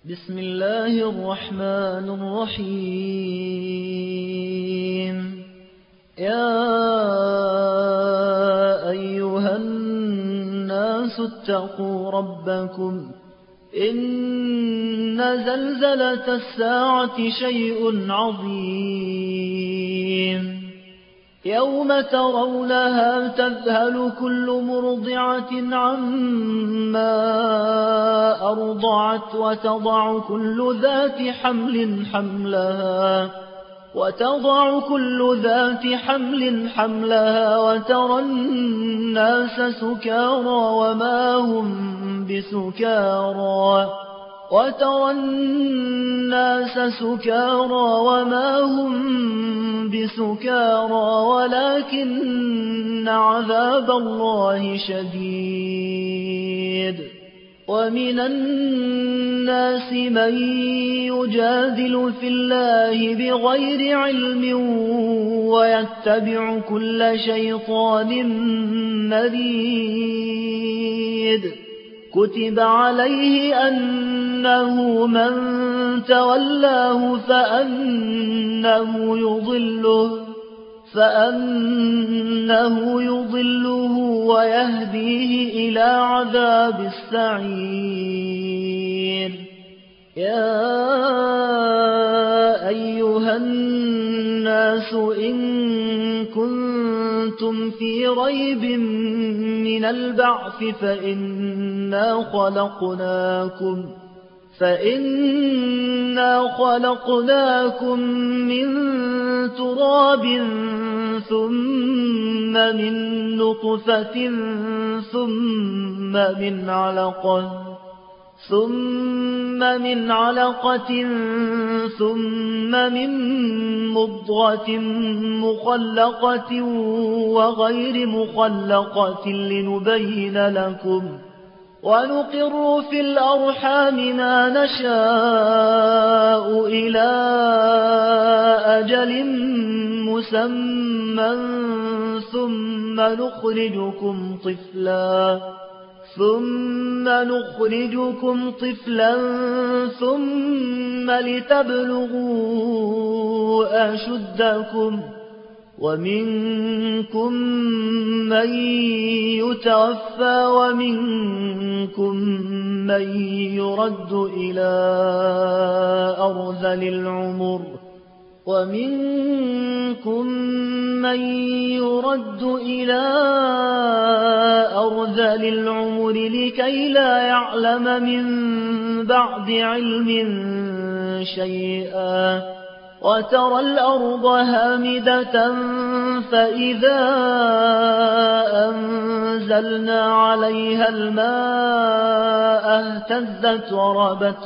بسم الله الرحمن الرحيم. يا أيها الناس اتقوا ربكم إن زلزلة الساعة شيء عظيم يوم ترونها تذهل كل مرضعة عما أرضعت وتضع كل ذات حمل حملها وترى الناس سكارى وما هم بسكارى ولكن عذاب الله شديد. ومن الناس من يجادل في الله بغير علم ويتبع كل شيطان مريد. كتب عليه أنه من تولاه فأنه يضله ويهديه إلى عذاب السعير. يا أيها الناس إن كنتم في ريب من البعث فإنا خلقناكم من تراب ثم من نطفة ثم من علقة ثم من مضغة مخلقة وغير مخلقة لنبين لكم. ونقر في الأرحام ما نشاء إلى أجل مسمى ثم نخرجكم طفلا ثم لتبلغوا أشدكم. ومنكم من يتوفى ومنكم من يرد إلى أرذل العمر لكي لا يعلم من بعد علم شيئا. وترى الأرض هامدة فإذا أنزلنا عليها الماء اهتزت وربت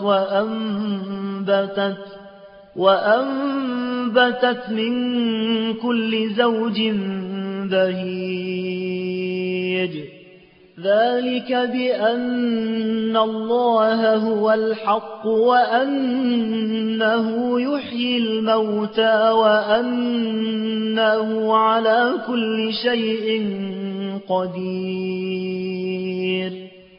وأنبتت من كل زوج بهيج. ذلك بأن الله هو الحق وأنه يحيي الموتى وأنه على كل شيء قدير.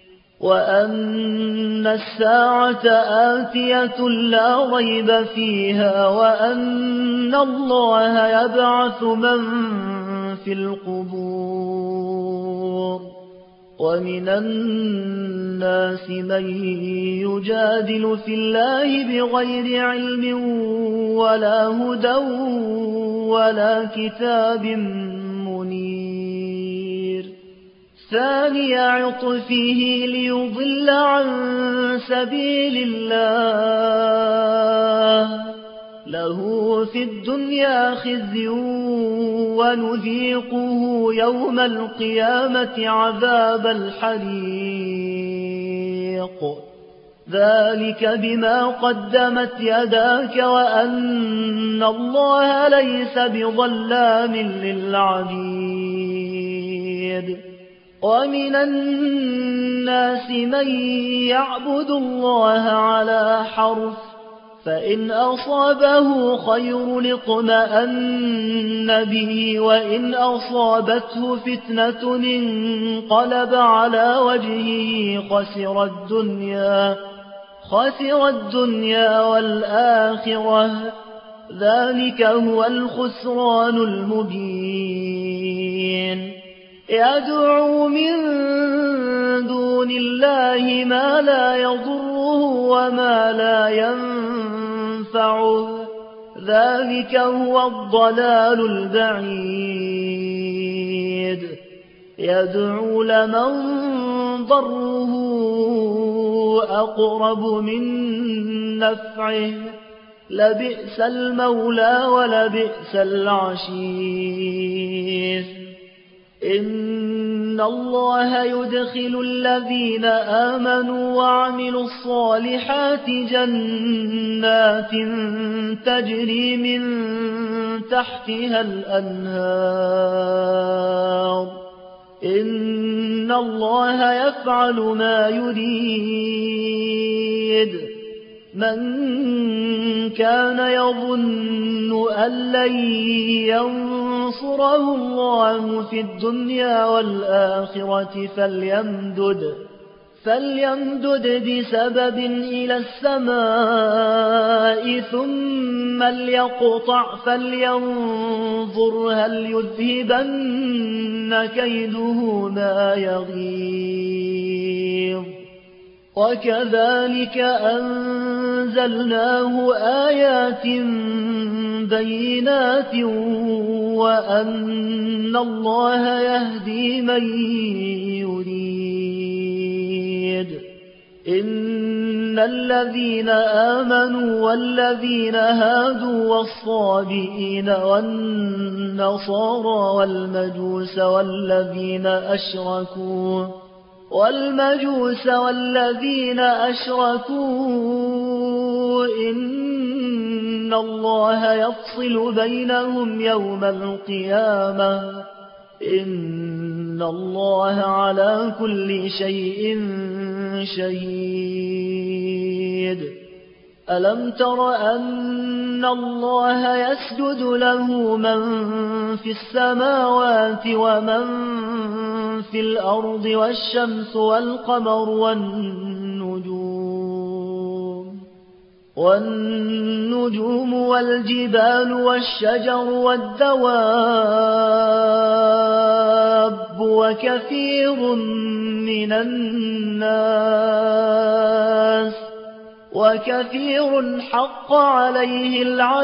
وأن الساعة آتية لا ريب فيها وأن الله يبعث من في القبور. ومن الناس من يجادل في الله بغير علم ولا هدى ولا كتاب منير. ثاني عطفه ليضل عن سبيل الله له في الدنيا خزي ونذيقه يوم القيامة عذاب الحريق. ذلك بما قدمت يداك وأن الله ليس بظلام للعبيد. ومن الناس من يعبد الله على حرف فإن أصابه خير اطمأن به وإن أصابته فتنة انقلب على وجهه خسر الدنيا والآخرة ذلك هو الخسران المبين يدعو من دون الله ما لا يضره وما لا ينفعه ذلك هو الضلال البعيد يدعو لمن ضره أقرب من نفعه لبئس المولى ولبئس العشير إن الله يدخل الذين آمنوا وعملوا الصالحات جنات تجري من تحتها الأنهار إن الله يفعل ما يريد من كان يظن أن لن ينصره الله في الدنيا والآخرة فليمدد بسبب إلى السماء ثم ليقطع فلينظر هل يذهبن كيده ما يغيظ وكذلك أنزلناه آيات بينات وأن الله يهدي من يريد إن الذين آمنوا والذين هادوا والصابئين والنصارى والمجوس والذين أشركوا إن الله يفصل بينهم يوم القيامة إن الله على كل شيء شهيد ألم تر أن الله يسجد له من في السماوات ومن في الأرض والشمس والقمر والنجوم والجبال والشجر والدواب وكثير حق عليه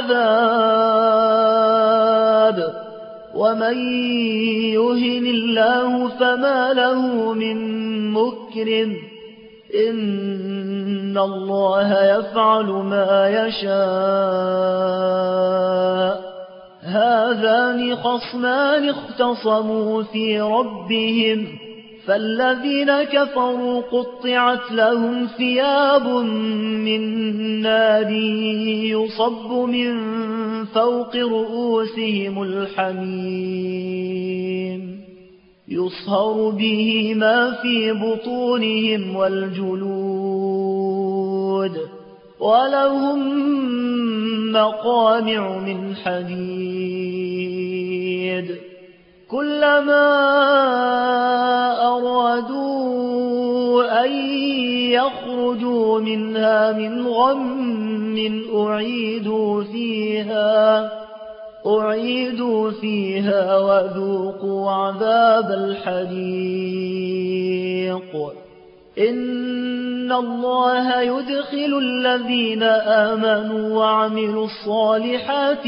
العذاب ومن يهن الله فما له من مكرم إن الله يفعل ما يشاء هذان خصمان اختصموا في ربهم فالذين كفروا قطعت لهم ثياب من نار يصب من فوق رؤوسهم الحميم يصهر به ما في بطونهم والجلود ولهم مقامع من حديد كلما أرادوا أن يخرجوا منها من غم أعيدوا فيها وذوقوا عذاب الحريق إن الله يدخل الذين آمنوا وعملوا الصالحات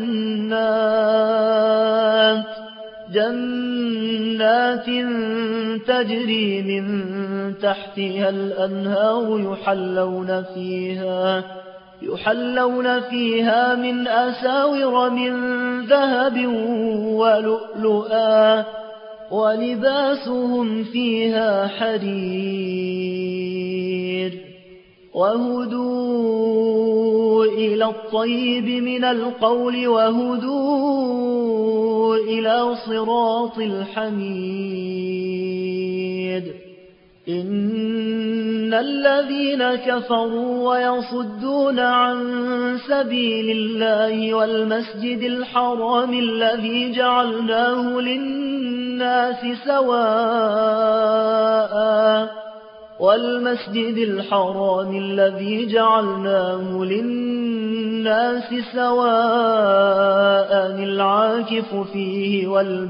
جنات تجري من تحتها الأنهار يحلون فيها من أساور من ذهب ولؤلؤا ولباسهم فيها حرير وهدوا إلى الطيب من القول وهدوا إلى صراط الحميد إن الذين كفروا ويصدون عن سبيل الله والمسجد الحرام الذي جعلناه للناس سواء والمسجد الحرام الذي جعلناه للناس سواء العاكف فيه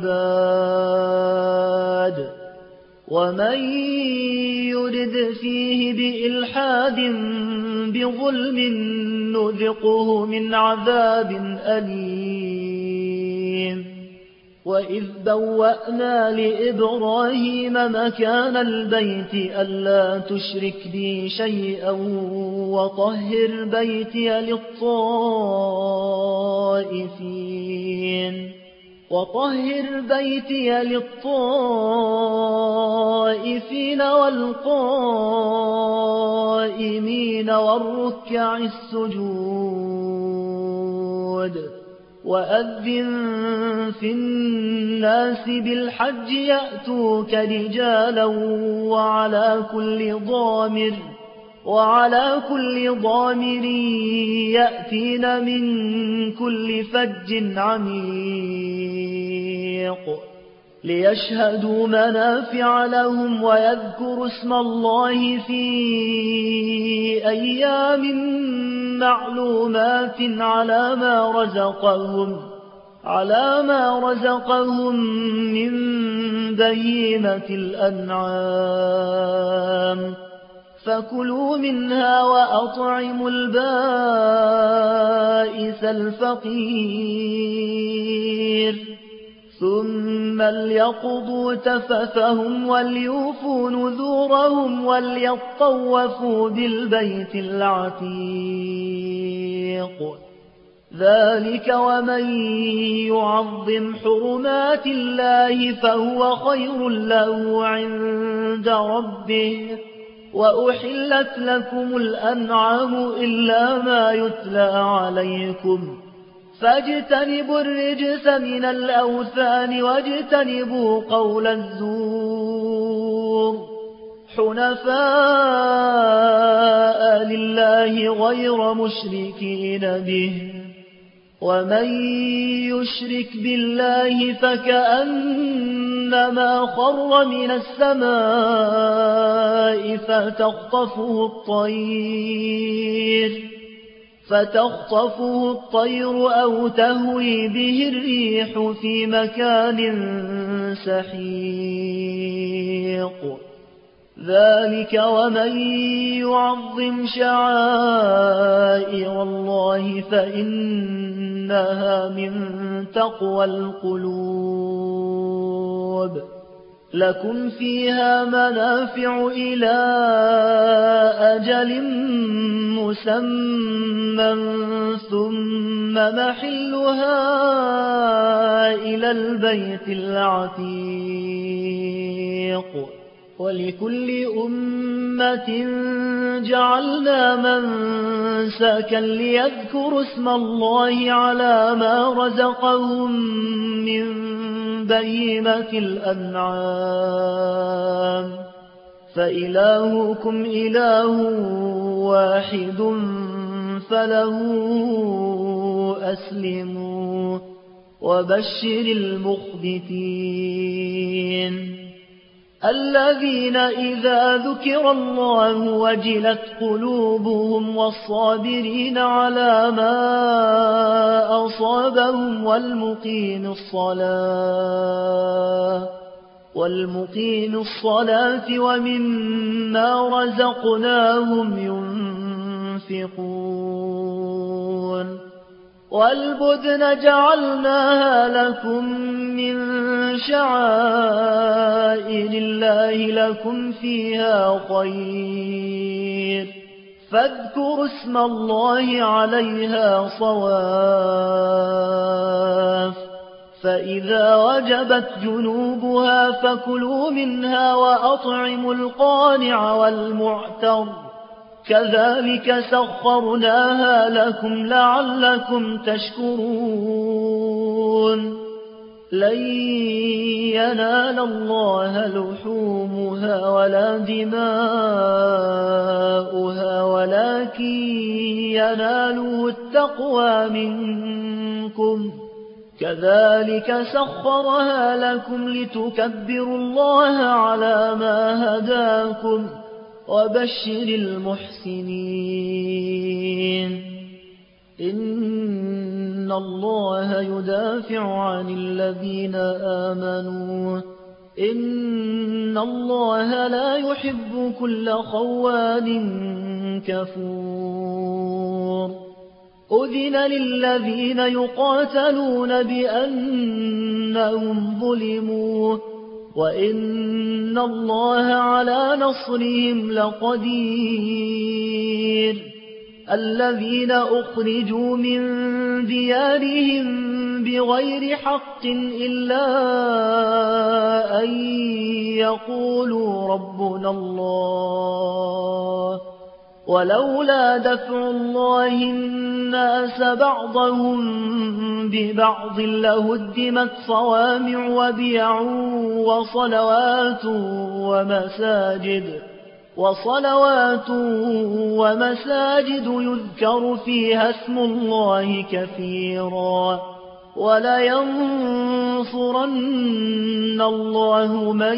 والباد ومن يرد فيه بإلحاد بظلم نذقه من عذاب أليم وإذ بوأنا لإبراهيم مكان البيت ألا تشرك بي شيئا وطهر بيتي للطائفين والقائمين والركع السجود وأذن في الناس بالحج يأتوك رجالا وعلى كل ضامر يأتين من كل فج عميق ليشهدوا منافع لهم ويذكروا اسم الله في أيام معلومات على ما رزقهم من بهيمة الأنعام فكلوا منها وأطعموا البائس الفقير ثم ليقضوا تفثهم وليوفوا نذورهم وليطوفوا بالبيت العتيق ذلك ومن يعظم حرمات الله فهو خير له عند ربه وأحلت لكم الأنعام إلا ما يتلى عليكم فاجتنبوا الرجس من الأوثان واجتنبوا قول الزور حنفاء لله غير مشركين به ومن يشرك بالله فكأنما خر من السماء فتخطفه الطير أو تهوي به الريح في مكان سحيق ذلك ومن يعظم شعائر الله فإنها من تقوى القلوب لكم فيها منافع إلى أجل مسمى ثم محلها إلى البيت العتيق ولكل أمة جعلنا منسكا ليذكروا اسم الله على ما رزقهم من بهيمة الأنعام فإلهكم إله واحد فله أسلموا وبشر المخبتين الذين إذا ذكر الله وجلت قلوبهم والصابرين على ما أصابهم والمقيم الصلاة ومما رزقناهم ينفقون والبدن جعلناها لكم من شعائر الله لكم فيها خير فاذكروا اسم الله عليها صواف فإذا وجبت جنوبها فكلوا منها وأطعموا القانع والمعتر كذلك سخرناها لكم لعلكم تشكرون لن ينال الله لحومها ولا دماؤها ولكن يناله التقوى منكم كذلك سخرها لكم لتكبروا الله على ما هداكم وبشر المحسنين إن الله يدافع عن الذين آمنوا إن الله لا يحب كل خوان كفور أذن للذين يقاتلون بأنهم ظلموا وإن الله على نصرهم لقدير الذين أخرجوا من ديارهم بغير حق إلا أن يقولوا ربنا الله ولولا دفع الله الناس بعضهم ببعض لهدمت صوامع وبيع وصلوات ومساجد يذكر فيها اسم الله كثيرا ولينصرن الله من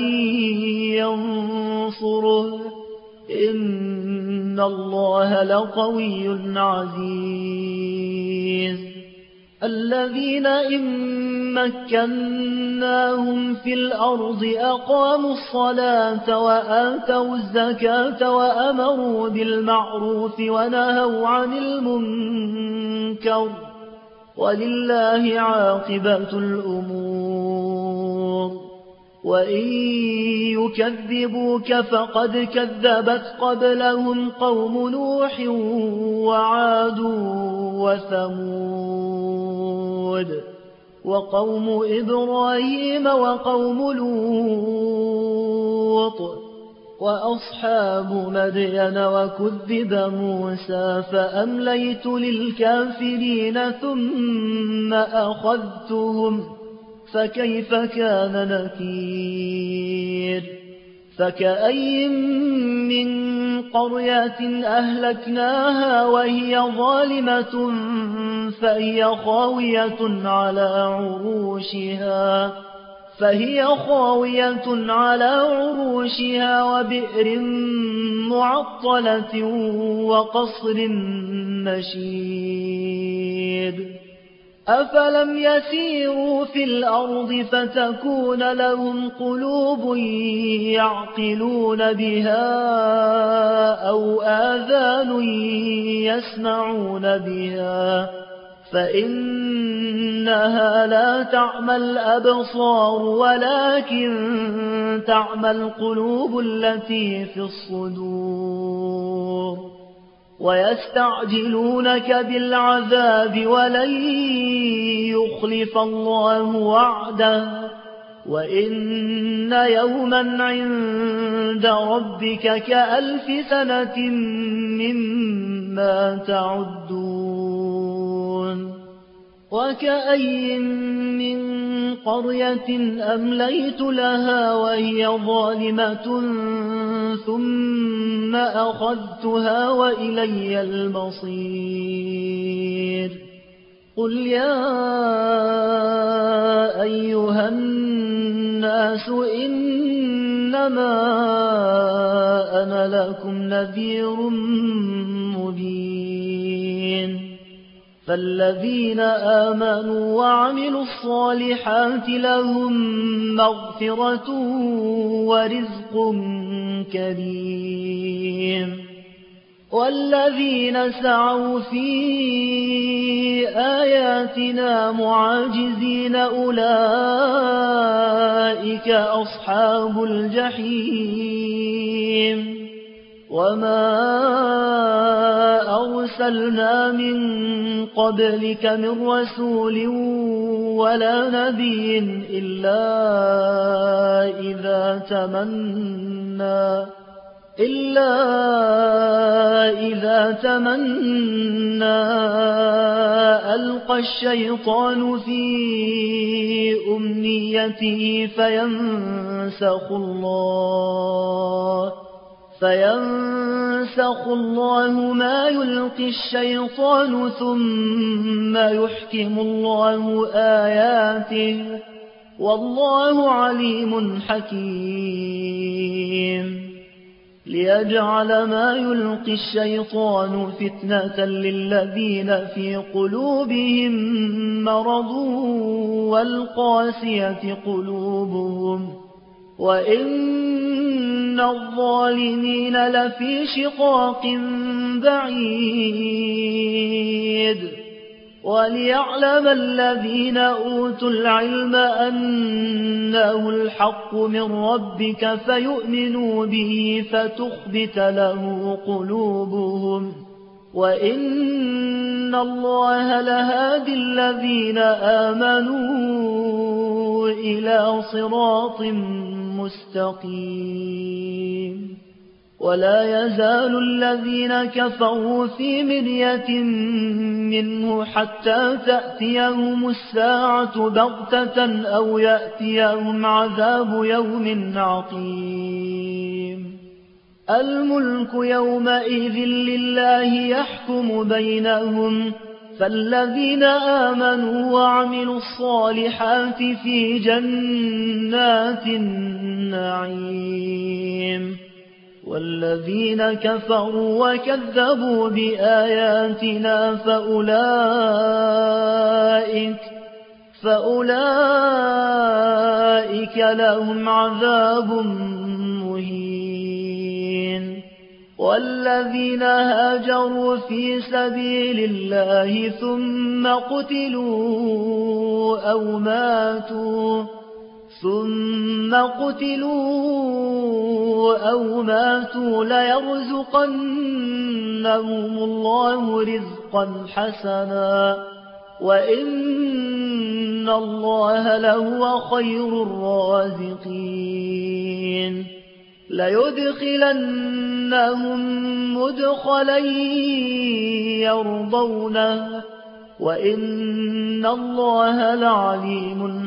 ينصره إن الله لقوي عزيز الذين إن مكناهم في الأرض أقاموا الصلاة وآتوا الزكاة وأمروا بالمعروف ونهوا عن المنكر ولله عاقبة الأمور وإن يكذبوك فقد كذبت قبلهم قوم نوح وعاد وثمود وقوم إبراهيم وقوم لوط وأصحاب مدين وكذب موسى فأمليت للكافرين ثم أخذتهم فكيف كان نكير فكأي من قرية أهلكناها وهي ظالمة فهي خاوية على عروشها وبئر معطلة وقصر مشيد أفلم يسيروا في الأرض فتكون لهم قلوب يعقلون بها أو آذان يسمعون بها فإنها لا تعمى الأبصار ولكن تعمى القلوب التي في الصدور ويستعجلونك بالعذاب ولن يخلف الله وعده وإن يوما عند ربك كألف سنة مما تعدون وكأي من قرية أمليت لها وهي ظالمة ثم أخذتها وإلي المصير قل يا أيها الناس إنما أنا لكم نذير مبين فالذين آمنوا وعملوا الصالحات لهم مغفرة ورزق كريم والذين سعوا في آياتنا معاجزين أولئك أصحاب الجحيم وما أرسلنا من قبلك من رسول ولا نبي إلا إذا تمنى ألقى الشيطان في أمنيته فينسخ الله ما يلقي الشيطان ثم يحكم الله آياته والله عليم حكيم ليجعل ما يلقي الشيطان فتنة للذين في قلوبهم مرض والقاسية قلوبهم وإن الظالمين لفي شقاق بعيد وليعلم الذين أوتوا العلم أنه الحق من ربك فيؤمنوا به فتخبت له قلوبهم وإن الله لهادي الذين آمنوا إلى صراط مستقيم ولا يزال الذين كفروا في مرية منه حتى تأتيهم الساعة بغتة أو يأتيهم عذاب يوم عقيم الملك يومئذ لله يحكم بينهم فالذين آمنوا وعملوا الصالحات في جنات النعيم والذين كفروا وكذبوا بآياتنا فأولئك لهم عذاب مهين والذين هاجروا في سبيل الله ثم قتلوا أو ماتوا ليرزقنهم الله رزقا حسنا وإن الله لهو خير الرازقين ليدخلنهم مدخلا يرضونه وإن الله لعليم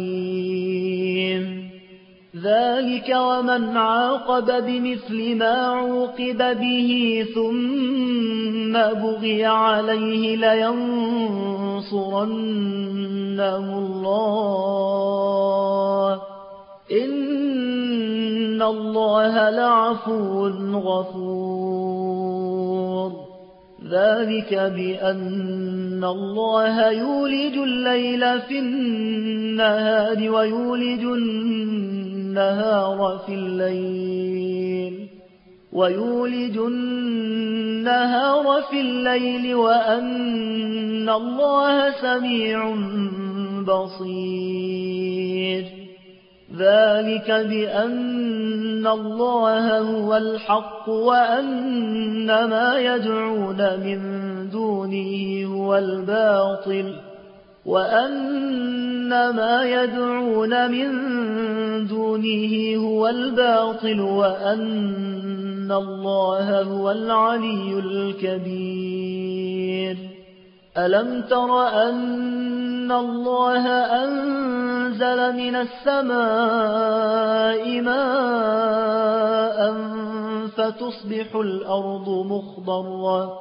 حليم ذلك ومن عاقب بمثل ما عوقب به ثم بغي عليه لينصرنه الله إن الله لعفو غفور ذلك بأن الله يولج الليل في النهار ويولج النهار في الليل وأن الله سميع بصير ذلك بأن الله هو الحق وأن ما يدعون من دونه هو الباطل وأن الله هو العلي الكبير ألم تر أن الله أنزل من السماء ماء فتصبح الأرض مخضرة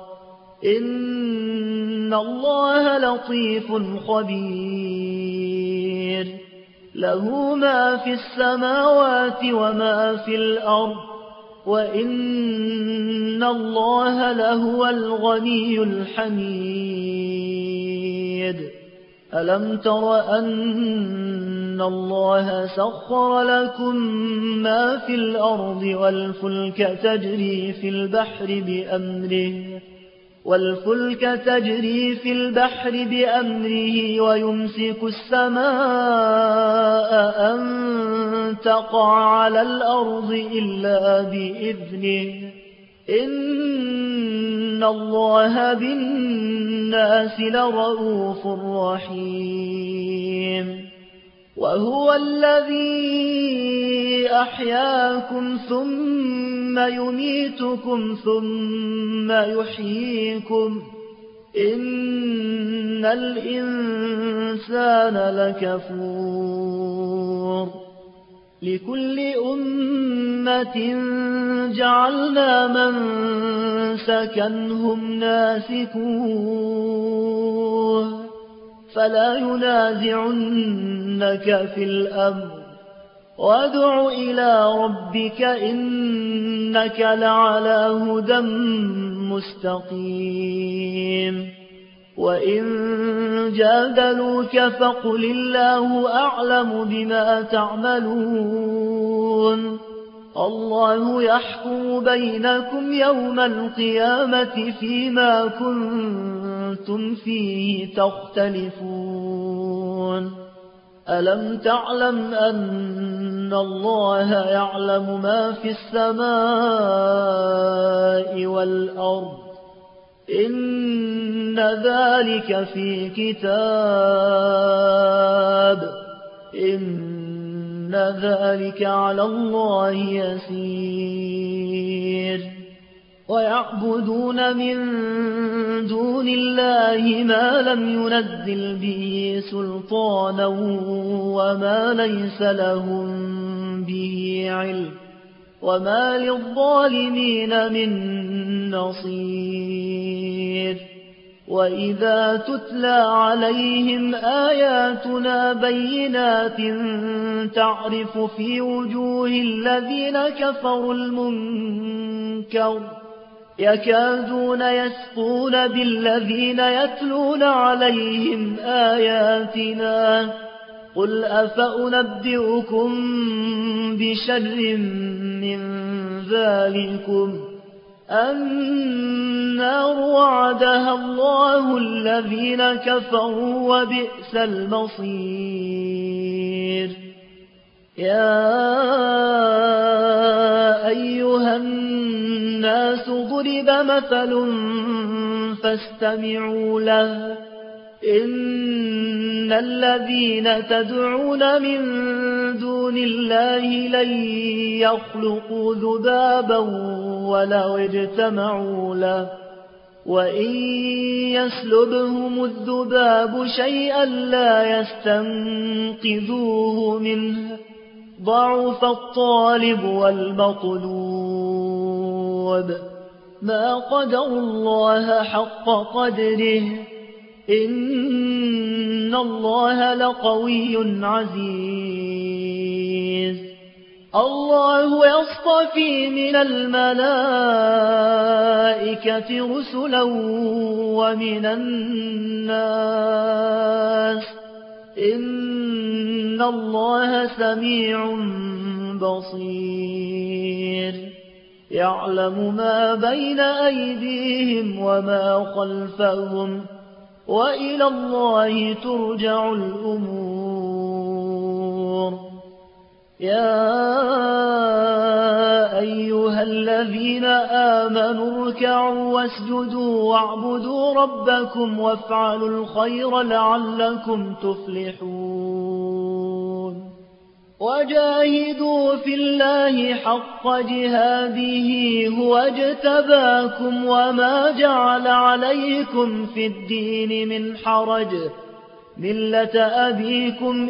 إن الله لطيف خبير له ما في السماوات وما في الأرض وإن الله لهو الغني الحميد ألم تر أن الله سخر لكم ما في الأرض والفلك تجري في البحر بأمره ويمسك السماء أن تقع على الأرض إلا بإذنه إن الله بالناس لرؤوف رحيم وهو الذي أحياكم ثم يميتكم ثم يحييكم إن الإنسان لكفور لكل أمة جعلنا منسكا هم ناسكوه فلا ينازعنك في الأمر وادع إلى ربك إنك لعلى هدى مستقيم وإن جادلوك فقل الله أعلم بما تعملون الله يحكم بينكم يوم القيامة فيما كنتم فيه تختلفون ألم تعلم أن الله يعلم ما في السماء والأرض إن ذلك في كتاب إن ذلك على الله يسير ويعبدون من دون الله ما لم ينزل به سلطانا وما ليس لهم به علم وما للظالمين من نصير وإذا تتلى عليهم آياتنا بينات تعرف في وجوه الذين كفروا المنكر يكادون يسقون بالذين يتلون عليهم آياتنا قل أفأنبئكم بشر من ذلكم النار وعدها الله الذين كفروا وبئس المصير يا أيها الناس ضرب مثل فاستمعوا له إن الذين تدعون من دون الله لن يخلقوا ذبابا ولو اجتمعوا له وإن يسلبهم الذباب شيئا لا يستنقذوه منه ضعف الطالب والمطلوب ما قدروا الله حق قدره إن الله لقوي عزيز الله يصطفي من الملائكة رسلا ومن الناس إن الله سميع بصير يعلم ما بين أيديهم وما خلفهم وإلى الله ترجع الأمور يا أيها الذين آمنوا اركعوا واسجدوا واعبدوا ربكم وافعلوا الخير لعلكم تفلحون وجاهدوا في الله حق جهاده هو اجتباكم وما جعل عليكم في الدين من حرج ملة أبيكم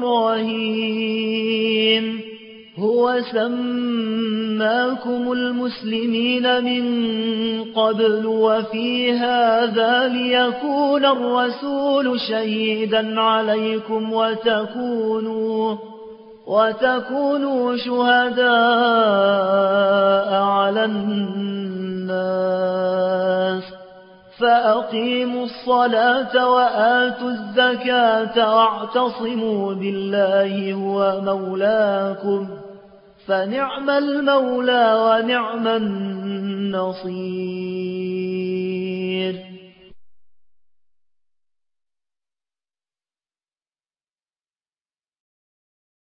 إبراهيم هو سماكم المسلمين من قبل وفي هذا ليكون الرسول شهيدا عليكم وتكونوا شهداء على الناس فأقيموا الصلاة وآتوا الزكاة واعتصموا بالله هو مولاكم فنعم المولى ونعم النصير